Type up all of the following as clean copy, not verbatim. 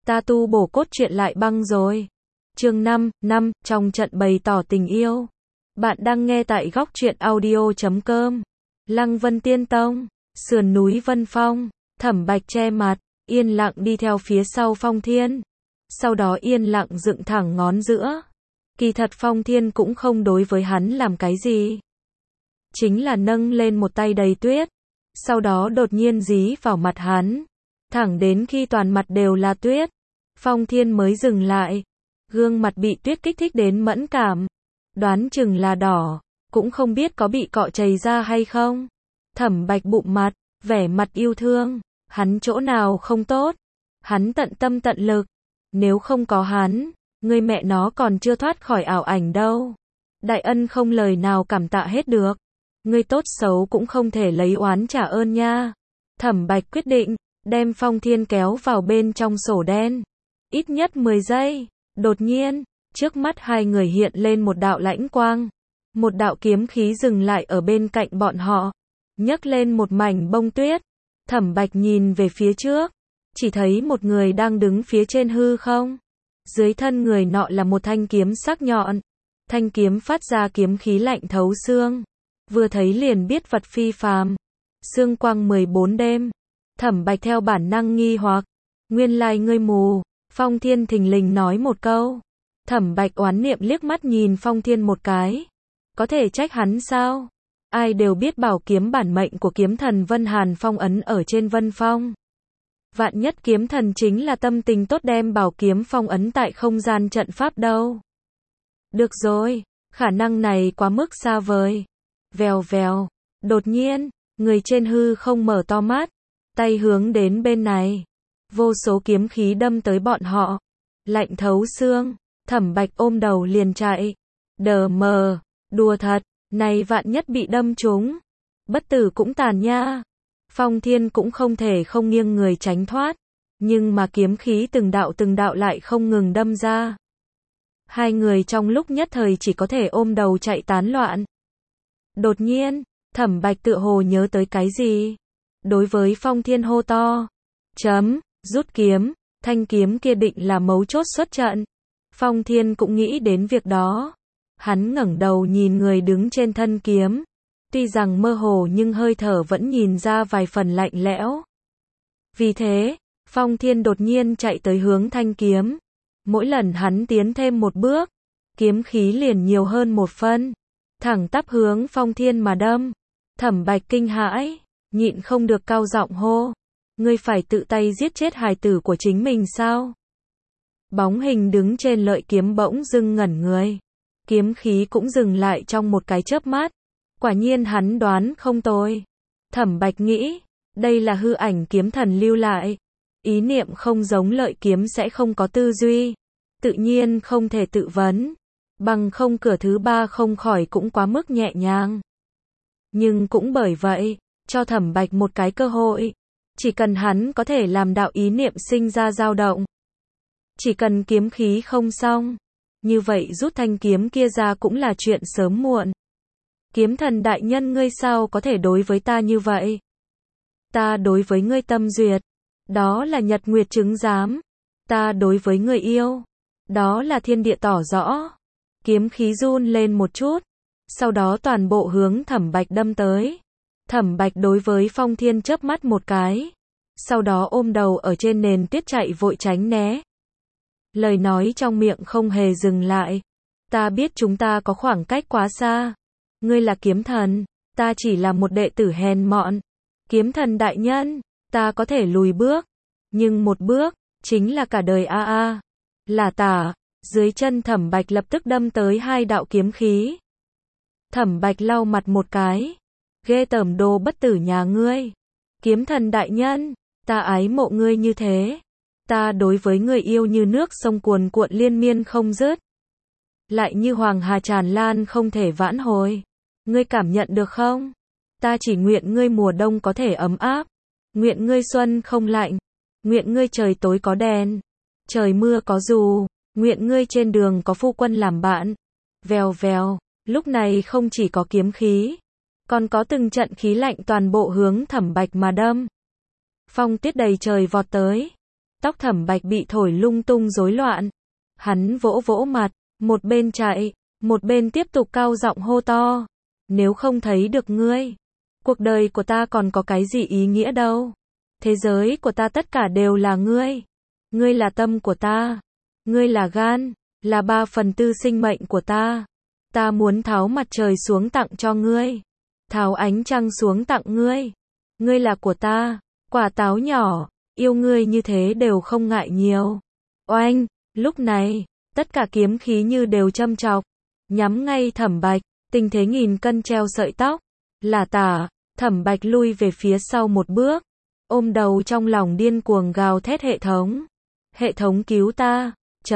ta tu bổ cốt truyện lại băng rồi. Chương 5, trong trận bày tỏ tình yêu. Bạn đang nghe tại góc truyện audio.com. Lăng Vân Tiên Tông, sườn núi Vân Phong, Thẩm Bạch che mặt, yên lặng đi theo phía sau Phong Thiên. Sau đó yên lặng dựng thẳng ngón giữa. Kỳ thật Phong Thiên cũng không đối với hắn làm cái gì. Chính là nâng lên một tay đầy tuyết. Sau đó đột nhiên dí vào mặt hắn. Thẳng đến khi toàn mặt đều là tuyết. Phong Thiên mới dừng lại. Gương mặt bị tuyết kích thích đến mẫn cảm. Đoán chừng là đỏ. Cũng không biết có bị cọ chảy ra hay không. Thẩm Bạch bụng mặt, vẻ mặt yêu thương. Hắn chỗ nào không tốt. Hắn tận tâm tận lực. Nếu không có hắn, người mẹ nó còn chưa thoát khỏi ảo ảnh đâu. Đại ân không lời nào cảm tạ hết được. Ngươi tốt xấu cũng không thể lấy oán trả ơn nha. Thẩm Bạch quyết định, đem Phong Thiên kéo vào bên trong sổ đen. Ít nhất 10 giây. Đột nhiên, trước mắt hai người hiện lên một đạo lãnh quang. Một đạo kiếm khí dừng lại ở bên cạnh bọn họ. Nhấc lên một mảnh bông tuyết. Thẩm Bạch nhìn về phía trước. Chỉ thấy một người đang đứng phía trên hư không. Dưới thân người nọ là một thanh kiếm sắc nhọn. Thanh kiếm phát ra kiếm khí lạnh thấu xương. Vừa thấy liền biết vật phi phàm. Sương quang 14 đêm. Thẩm Bạch theo bản năng nghi hoặc. Nguyên lai ngươi mù. Phong Thiên thình lình nói một câu. Thẩm Bạch oán niệm liếc mắt nhìn Phong Thiên một cái. Có thể trách hắn sao? Ai đều biết bảo kiếm bản mệnh của kiếm thần Vân Hàn phong ấn ở trên Vân Phong. Vạn nhất kiếm thần chính là tâm tình tốt đem bảo kiếm phong ấn tại không gian trận pháp đâu. Được rồi, khả năng này quá mức xa vời. Vèo vèo, đột nhiên, người trên hư không mở to mắt, tay hướng đến bên này. Vô số kiếm khí đâm tới bọn họ. Lạnh thấu xương, Thẩm Bạch ôm đầu liền chạy. Đờ mờ, đùa thật, này vạn nhất bị đâm trúng. Bất tử cũng tàn nha. Phong Thiên cũng không thể không nghiêng người tránh thoát. Nhưng mà kiếm khí từng đạo lại không ngừng đâm ra. Hai người trong lúc nhất thời chỉ có thể ôm đầu chạy tán loạn. Đột nhiên, Thẩm Bạch tựa hồ nhớ tới cái gì. Đối với Phong Thiên hô to. Rút kiếm, thanh kiếm kia định là mấu chốt xuất trận. Phong Thiên cũng nghĩ đến việc đó. Hắn ngẩng đầu nhìn người đứng trên thân kiếm. Tuy rằng mơ hồ nhưng hơi thở vẫn nhìn ra vài phần lạnh lẽo. Vì thế, Phong Thiên đột nhiên chạy tới hướng thanh kiếm. Mỗi lần hắn tiến thêm một bước, kiếm khí liền nhiều hơn một phân. Thẳng tắp hướng Phong Thiên mà đâm. Thẩm Bạch kinh hãi, nhịn không được cao giọng hô. Ngươi phải tự tay giết chết hài tử của chính mình sao? Bóng hình đứng trên lợi kiếm bỗng dưng ngẩn người. Kiếm khí cũng dừng lại trong một cái chớp mắt. Quả nhiên hắn đoán không tồi. Thẩm Bạch nghĩ, đây là hư ảnh kiếm thần lưu lại. Ý niệm không giống lợi kiếm sẽ không có tư duy. Tự nhiên không thể tự vấn. Bằng không cửa thứ ba không khỏi cũng quá mức nhẹ nhàng. Nhưng cũng bởi vậy, cho Thẩm Bạch một cái cơ hội. Chỉ cần hắn có thể làm đạo ý niệm sinh ra dao động. Chỉ cần kiếm khí không xong. Như vậy rút thanh kiếm kia ra cũng là chuyện sớm muộn. Kiếm thần đại nhân ngươi sao có thể đối với ta như vậy? Ta đối với ngươi tâm duyệt. Đó là nhật nguyệt chứng giám. Ta đối với ngươi yêu. Đó là thiên địa tỏ rõ. Kiếm khí run lên một chút. Sau đó toàn bộ hướng Thẩm Bạch đâm tới. Thẩm Bạch đối với Phong Thiên chớp mắt một cái. Sau đó ôm đầu ở trên nền tuyết chạy vội tránh né. Lời nói trong miệng không hề dừng lại. Ta biết chúng ta có khoảng cách quá xa. Ngươi là kiếm thần, ta chỉ là một đệ tử hèn mọn. Kiếm thần đại nhân, ta có thể lùi bước. Nhưng một bước, chính là cả đời a. Là tả, dưới chân Thẩm Bạch lập tức đâm tới hai đạo kiếm khí. Thẩm Bạch lau mặt một cái. Ghê tởm đồ bất tử nhà ngươi. Kiếm thần đại nhân, ta ái mộ ngươi như thế. Ta đối với ngươi yêu như nước sông cuồn cuộn liên miên không dứt. Lại như hoàng hà tràn lan không thể vãn hồi. Ngươi cảm nhận được không? Ta chỉ nguyện ngươi mùa đông có thể ấm áp. Nguyện ngươi xuân không lạnh. Nguyện ngươi trời tối có đèn. Trời mưa có dù. Nguyện ngươi trên đường có phu quân làm bạn. Vèo vèo, lúc này không chỉ có kiếm khí. Còn có từng trận khí lạnh toàn bộ hướng Thẩm Bạch mà đâm. Phong tuyết đầy trời vọt tới. Tóc Thẩm Bạch bị thổi lung tung rối loạn. Hắn vỗ vỗ mặt, một bên chạy, một bên tiếp tục cao giọng hô to. Nếu không thấy được ngươi, cuộc đời của ta còn có cái gì ý nghĩa đâu. Thế giới của ta tất cả đều là ngươi. Ngươi là tâm của ta. Ngươi là gan, là 3/4 sinh mệnh của ta. Ta muốn tháo mặt trời xuống tặng cho ngươi. Tháo ánh trăng xuống tặng ngươi. Ngươi là của ta, quả táo nhỏ, yêu ngươi như thế đều không ngại nhiều. Oanh, lúc này, tất cả kiếm khí như đều châm chọc, nhắm ngay Thẩm Bạch, tình thế nghìn cân treo sợi tóc. Là tả, Thẩm Bạch lui về phía sau một bước, ôm đầu trong lòng điên cuồng gào thét hệ thống. Hệ thống cứu ta,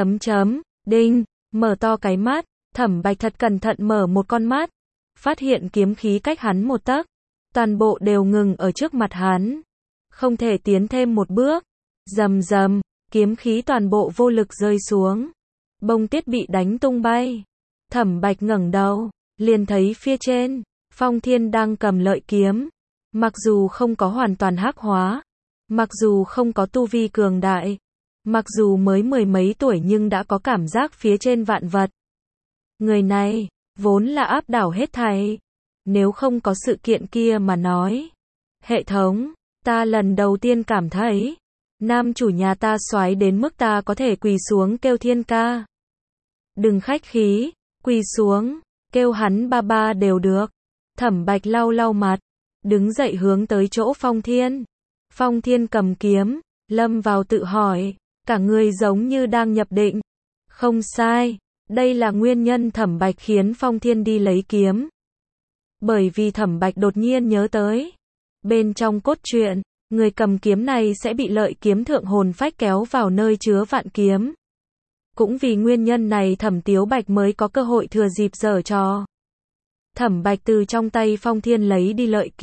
đinh, mở to cái mắt, Thẩm Bạch thật cẩn thận mở một con mắt, phát hiện kiếm khí cách hắn một tấc, toàn bộ đều ngừng ở trước mặt hắn, không thể tiến thêm một bước. Rầm rầm, kiếm khí toàn bộ vô lực rơi xuống, bông tiết bị đánh tung bay. Thẩm Bạch ngẩng đầu, liền thấy phía trên, Phong Thiên đang cầm lợi kiếm, mặc dù không có hoàn toàn hắc hóa, mặc dù không có tu vi cường đại, mặc dù mới 10 mấy tuổi nhưng đã có cảm giác phía trên vạn vật. Người này, vốn là áp đảo hết thảy. Nếu không có sự kiện kia mà nói. Hệ thống, ta lần đầu tiên cảm thấy, nam chủ nhà ta soái đến mức ta có thể quỳ xuống kêu thiên ca. Đừng khách khí, quỳ xuống, kêu hắn ba ba đều được. Thẩm Bạch lau lau mặt, đứng dậy hướng tới chỗ Phong Thiên. Phong Thiên cầm kiếm, lâm vào tự hỏi, cả người giống như đang nhập định. Không sai, đây là nguyên nhân Thẩm Bạch khiến Phong Thiên đi lấy kiếm. Bởi vì Thẩm Bạch đột nhiên nhớ tới, bên trong cốt truyện, người cầm kiếm này sẽ bị lợi kiếm thượng hồn phách kéo vào nơi chứa vạn kiếm. Cũng vì nguyên nhân này Thẩm Tiếu Bạch mới có cơ hội thừa dịp giở trò. Thẩm Bạch từ trong tay Phong Thiên lấy đi lợi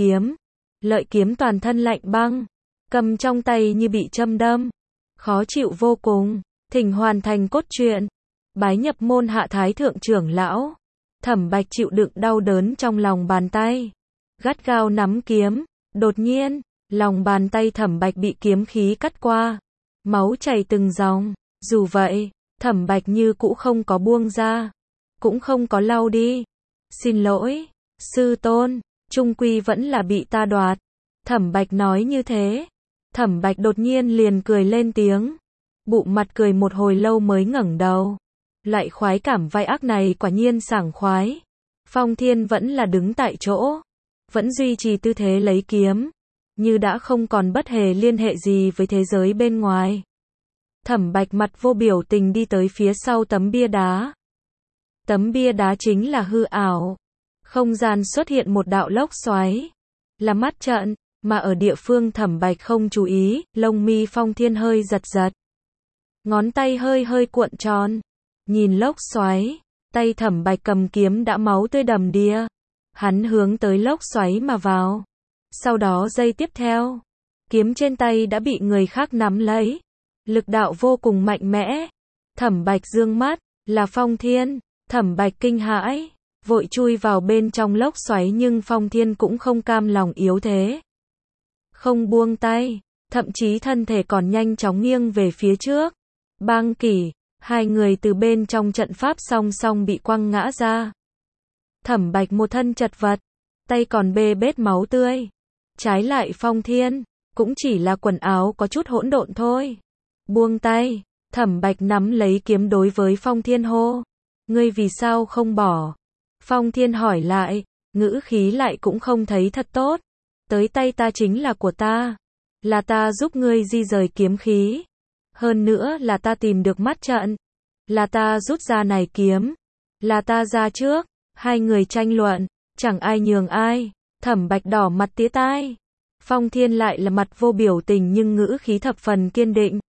kiếm toàn thân lạnh băng, cầm trong tay như bị châm đâm, khó chịu vô cùng. Thỉnh hoàn thành cốt truyện, bái nhập môn hạ thái thượng trưởng lão. Thẩm Bạch chịu đựng đau đớn trong lòng bàn tay, gắt gao nắm kiếm. Đột nhiên, lòng bàn tay Thẩm Bạch bị kiếm khí cắt qua, máu chảy từng dòng. Dù vậy, Thẩm Bạch như cũ không có buông ra, cũng không có lau đi. Xin lỗi, sư tôn, chung quy vẫn là bị ta đoạt. Thẩm Bạch nói như thế. Thẩm Bạch đột nhiên liền cười lên tiếng, bụng mặt cười một hồi lâu mới ngẩng đầu. Loại khoái cảm vai ác này quả nhiên sảng khoái. Phong Thiên vẫn là đứng tại chỗ, vẫn duy trì tư thế lấy kiếm, như đã không còn bất hề liên hệ gì với thế giới bên ngoài. Thẩm Bạch mặt vô biểu tình đi tới phía sau tấm bia đá. Tấm bia đá chính là hư ảo. Không gian xuất hiện một đạo lốc xoáy, là mắt trận, mà ở địa phương Thẩm Bạch không chú ý, lông mi Phong Thiên hơi giật giật. Ngón tay hơi hơi cuộn tròn, nhìn lốc xoáy, tay Thẩm Bạch cầm kiếm đã máu tươi đầm đìa. Hắn hướng tới lốc xoáy mà vào. Sau đó giây tiếp theo, kiếm trên tay đã bị người khác nắm lấy. Lực đạo vô cùng mạnh mẽ. Thẩm Bạch dương mắt, là Phong Thiên. Thẩm Bạch kinh hãi, vội chui vào bên trong lốc xoáy nhưng Phong Thiên cũng không cam lòng yếu thế. Không buông tay, thậm chí thân thể còn nhanh chóng nghiêng về phía trước. Bang kỷ, hai người từ bên trong trận pháp song song bị quăng ngã ra. Thẩm Bạch một thân chật vật, tay còn bê bết máu tươi. Trái lại Phong Thiên, cũng chỉ là quần áo có chút hỗn độn thôi. Buông tay, Thẩm Bạch nắm lấy kiếm đối với Phong Thiên hô. Ngươi vì sao không bỏ? Phong Thiên hỏi lại, ngữ khí lại cũng không thấy thật tốt. Tới tay ta chính là của ta. Là ta giúp ngươi di rời kiếm khí. Hơn nữa là ta tìm được mắt trận. Là ta rút ra này kiếm. Là ta ra trước. Hai người tranh luận, chẳng ai nhường ai. Thẩm Bạch đỏ mặt tía tai. Phong Thiên lại là mặt vô biểu tình nhưng ngữ khí thập phần kiên định.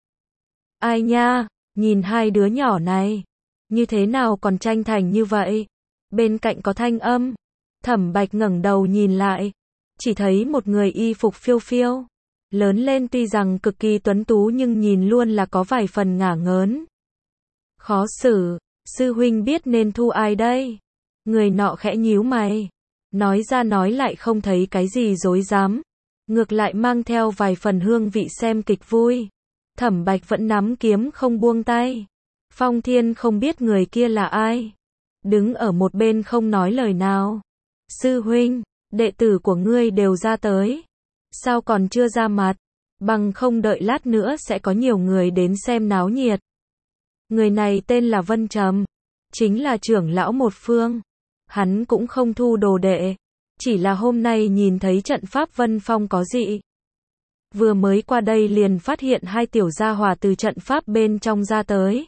Ai nha, nhìn hai đứa nhỏ này, như thế nào còn tranh thành như vậy? Bên cạnh có thanh âm. Thẩm Bạch ngẩng đầu nhìn lại, chỉ thấy một người y phục phiêu phiêu, lớn lên tuy rằng cực kỳ tuấn tú nhưng nhìn luôn là có vài phần ngả ngớn. Khó xử, sư huynh biết nên thu ai đây? Người nọ khẽ nhíu mày, nói ra nói lại không thấy cái gì rối rắm, ngược lại mang theo vài phần hương vị xem kịch vui. Thẩm Bạch vẫn nắm kiếm không buông tay. Phong Thiên không biết người kia là ai, đứng ở một bên không nói lời nào. Sư huynh, đệ tử của ngươi đều ra tới, sao còn chưa ra mặt, bằng không đợi lát nữa sẽ có nhiều người đến xem náo nhiệt. Người này tên là Vân Trầm, chính là trưởng lão một phương. Hắn cũng không thu đồ đệ, chỉ là hôm nay nhìn thấy trận pháp Vân Phong có dị. Vừa mới qua đây liền phát hiện hai tiểu gia hỏa từ trận pháp bên trong ra tới.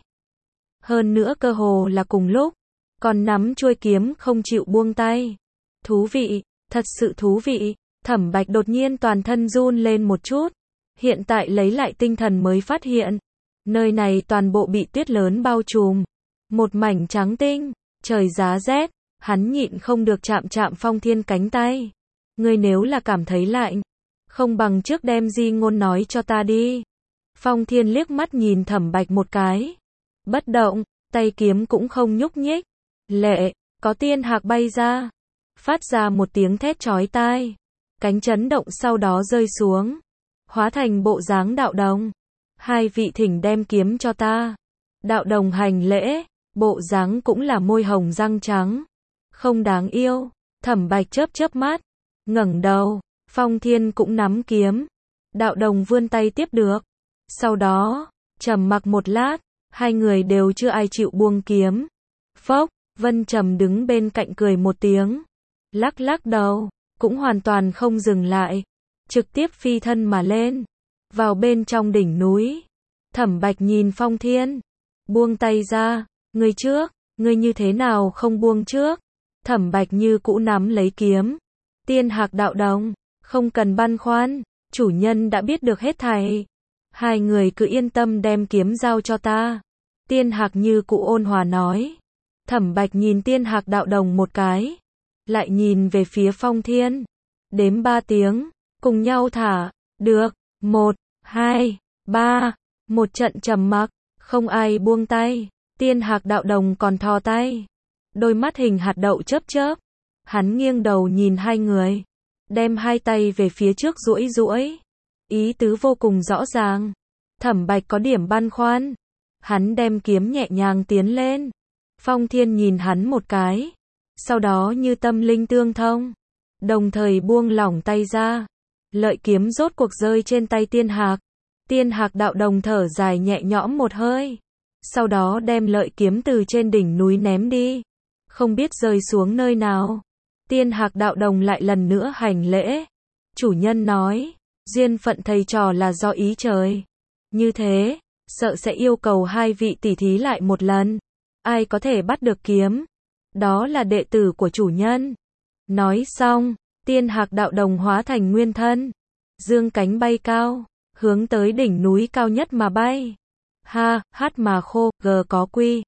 Hơn nữa cơ hồ là cùng lúc, còn nắm chuôi kiếm không chịu buông tay. Thú vị, thật sự thú vị. Thẩm Bạch đột nhiên toàn thân run lên một chút. Hiện tại lấy lại tinh thần mới phát hiện, nơi này toàn bộ bị tuyết lớn bao trùm. Một mảnh trắng tinh, trời giá rét, hắn nhịn không được chạm chạm Phong Thiên cánh tay. Ngươi nếu là cảm thấy lạnh, không bằng trước đem di ngôn nói cho ta đi. Phong Thiên liếc mắt nhìn Thẩm Bạch một cái. Bất động, tay kiếm cũng không nhúc nhích. Lệ, có tiên hạc bay ra. Phát ra một tiếng thét chói tai. Cánh chấn động sau đó rơi xuống. Hóa thành bộ dáng đạo đồng. Hai vị thỉnh đem kiếm cho ta. Đạo đồng hành lễ. Bộ dáng cũng là môi hồng răng trắng. Không đáng yêu. Thẩm Bạch chớp chớp mắt. ngẩng đầu. Phong Thiên cũng nắm kiếm. Đạo đồng vươn tay tiếp được. Sau đó, trầm mặc một lát. Hai người đều chưa ai chịu buông kiếm. Phốc, Vân Trầm đứng bên cạnh cười một tiếng. Lắc lắc đầu, cũng hoàn toàn không dừng lại. Trực tiếp phi thân mà lên. Vào bên trong đỉnh núi. Thẩm Bạch nhìn Phong Thiên. Buông tay ra. Ngươi trước, ngươi như thế nào không buông trước? Thẩm Bạch như cũ nắm lấy kiếm. Tiên hạc đạo đồng, không cần băn khoăn. Chủ nhân đã biết được hết thảy. Hai người cứ yên tâm đem kiếm giao cho ta. Tiên hạc như cũ ôn hòa nói. Thẩm Bạch nhìn tiên hạc đạo đồng một cái. Lại nhìn về phía Phong Thiên. Đếm 3 tiếng. Cùng nhau thả. Được. 1, 2, 3. Một trận trầm mặc. Không ai buông tay. Tiên hạc đạo đồng còn thò tay. Đôi mắt hình hạt đậu chớp chớp. Hắn nghiêng đầu nhìn hai người. Đem hai tay về phía trước duỗi duỗi. Ý tứ vô cùng rõ ràng. Thẩm Bạch có điểm băn khoăn. Hắn đem kiếm nhẹ nhàng tiến lên. Phong Thiên nhìn hắn một cái. Sau đó như tâm linh tương thông. Đồng thời buông lỏng tay ra. Lợi kiếm rốt cuộc rơi trên tay tiên hạc. Tiên hạc đạo đồng thở dài nhẹ nhõm một hơi. Sau đó đem lợi kiếm từ trên đỉnh núi ném đi. Không biết rơi xuống nơi nào. Tiên hạc đạo đồng lại lần nữa hành lễ. Chủ nhân nói, duyên phận thầy trò là do ý trời. Như thế, sợ sẽ yêu cầu hai vị tỷ thí lại một lần. Ai có thể bắt được kiếm? Đó là đệ tử của chủ nhân. Nói xong, tiên hạc đạo đồng hóa thành nguyên thân. Dương cánh bay cao, hướng tới đỉnh núi cao nhất mà bay. Ha, hát mà khô, g có quy.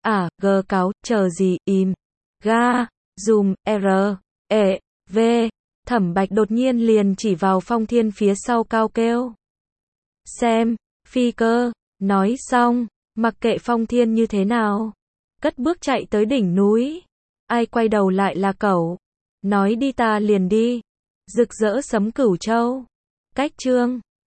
G cáo, chờ gì, im. Ga, dùm, r, e, v. Thẩm Bạch đột nhiên liền chỉ vào Phong Thiên phía sau cao kêu. Xem, phi cơ. Nói xong, mặc kệ Phong Thiên như thế nào. Cất bước chạy tới đỉnh núi. Ai quay đầu lại là cẩu. Nói đi ta liền đi. Rực rỡ sấm Cửu Châu. Cách chương